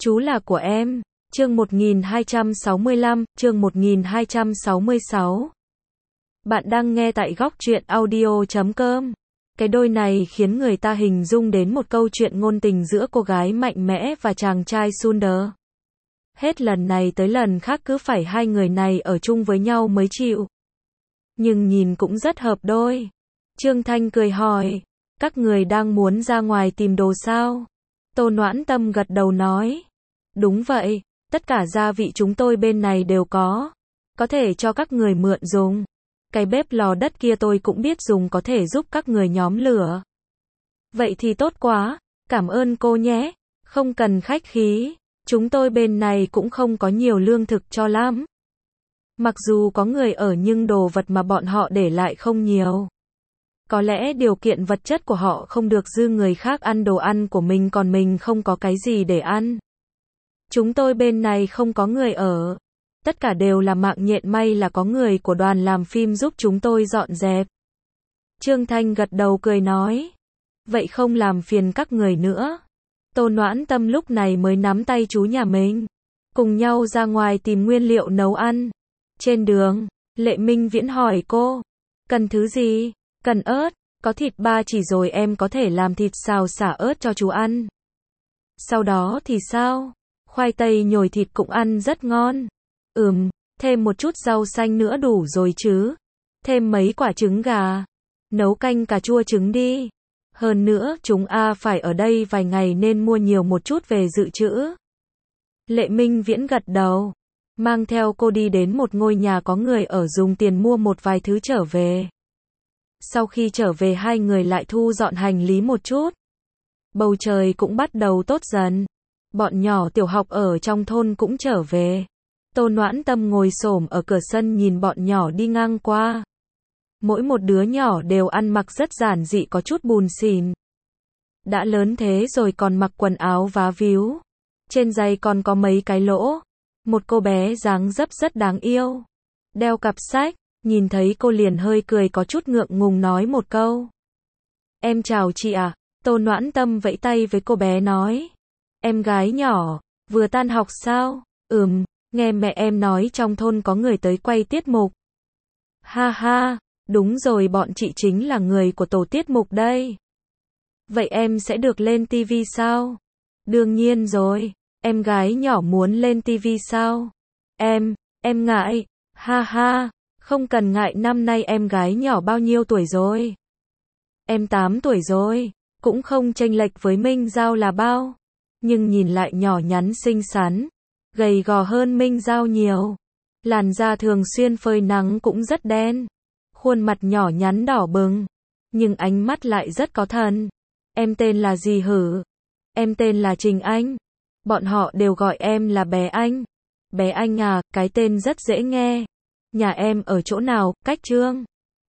Chú là của em. Chương 1265, chương 1266. Bạn đang nghe tại góc truyện audio.com. Cái đôi này khiến người ta hình dung đến một câu chuyện ngôn tình giữa cô gái mạnh mẽ và chàng trai Sunder. Hết lần này tới lần khác cứ phải hai người này ở chung với nhau mới chịu. Nhưng nhìn cũng rất hợp đôi. Trương Thanh cười hỏi, các người đang muốn ra ngoài tìm đồ sao? Tô Noãn Tâm gật đầu nói, đúng vậy, tất cả gia vị chúng tôi bên này đều có thể cho các người mượn dùng. Cái bếp lò đất kia tôi cũng biết dùng, có thể giúp các người nhóm lửa. Vậy thì tốt quá, cảm ơn cô nhé, không cần khách khí, chúng tôi bên này cũng không có nhiều lương thực cho lắm. Mặc dù có người ở nhưng đồ vật mà bọn họ để lại không nhiều. Có lẽ điều kiện vật chất của họ không được dư người khác ăn đồ ăn của mình, còn mình không có cái gì để ăn. Chúng tôi bên này không có người ở. Tất cả đều là mạng nhện, may là có người của đoàn làm phim giúp chúng tôi dọn dẹp. Trương Thanh gật đầu cười nói, vậy không làm phiền các người nữa. Tô Noãn Tâm lúc này mới nắm tay chú nhà mình, cùng nhau ra ngoài tìm nguyên liệu nấu ăn. Trên đường, Lệ Minh Viễn hỏi cô, cần thứ gì? Cần ớt, có thịt ba chỉ rồi, em có thể làm thịt xào xả ớt cho chú ăn. Sau đó thì sao? Khoai tây nhồi thịt cũng ăn rất ngon. Thêm một chút rau xanh nữa đủ rồi chứ. Thêm mấy quả trứng gà. Nấu canh cà chua trứng đi. Hơn nữa, chúng phải ở đây vài ngày nên mua nhiều một chút về dự trữ. Lệ Minh Viễn gật đầu, mang theo cô đi đến một ngôi nhà có người ở, dùng tiền mua một vài thứ trở về. Sau khi trở về hai người lại thu dọn hành lý một chút. Bầu trời cũng bắt đầu tốt dần. Bọn nhỏ tiểu học ở trong thôn cũng trở về. Tô Noãn Tâm ngồi xổm ở cửa sân nhìn bọn nhỏ đi ngang qua. Mỗi một đứa nhỏ đều ăn mặc rất giản dị, có chút bùn xỉn. Đã lớn thế rồi còn mặc quần áo vá víu. Trên giày còn có mấy cái lỗ. Một cô bé dáng dấp rất đáng yêu. Đeo cặp sách, nhìn thấy cô liền hơi cười, có chút ngượng ngùng nói một câu. Em chào chị ạ. Tô Noãn Tâm vẫy tay với cô bé nói. Em gái nhỏ, vừa tan học sao? Nghe mẹ em nói trong thôn có người tới quay tiết mục. Ha ha, đúng rồi, bọn chị chính là người của tổ tiết mục đây. Vậy em sẽ được lên TV sao? Đương nhiên rồi, em gái nhỏ muốn lên TV sao? Em ngại. Ha ha, không cần ngại, năm nay em gái nhỏ bao nhiêu tuổi rồi? Em 8 tuổi rồi, cũng không chênh lệch với Minh Giao là bao. Nhưng nhìn lại nhỏ nhắn xinh xắn, gầy gò hơn Minh Giao nhiều. Làn da thường xuyên phơi nắng cũng rất đen. Khuôn mặt nhỏ nhắn đỏ bừng, nhưng ánh mắt lại rất có thần. Em tên là gì hử? Em tên là Trình Anh. Bọn họ đều gọi em là bé Anh. Bé Anh à, cái tên rất dễ nghe. Nhà em ở chỗ nào? Cách Trương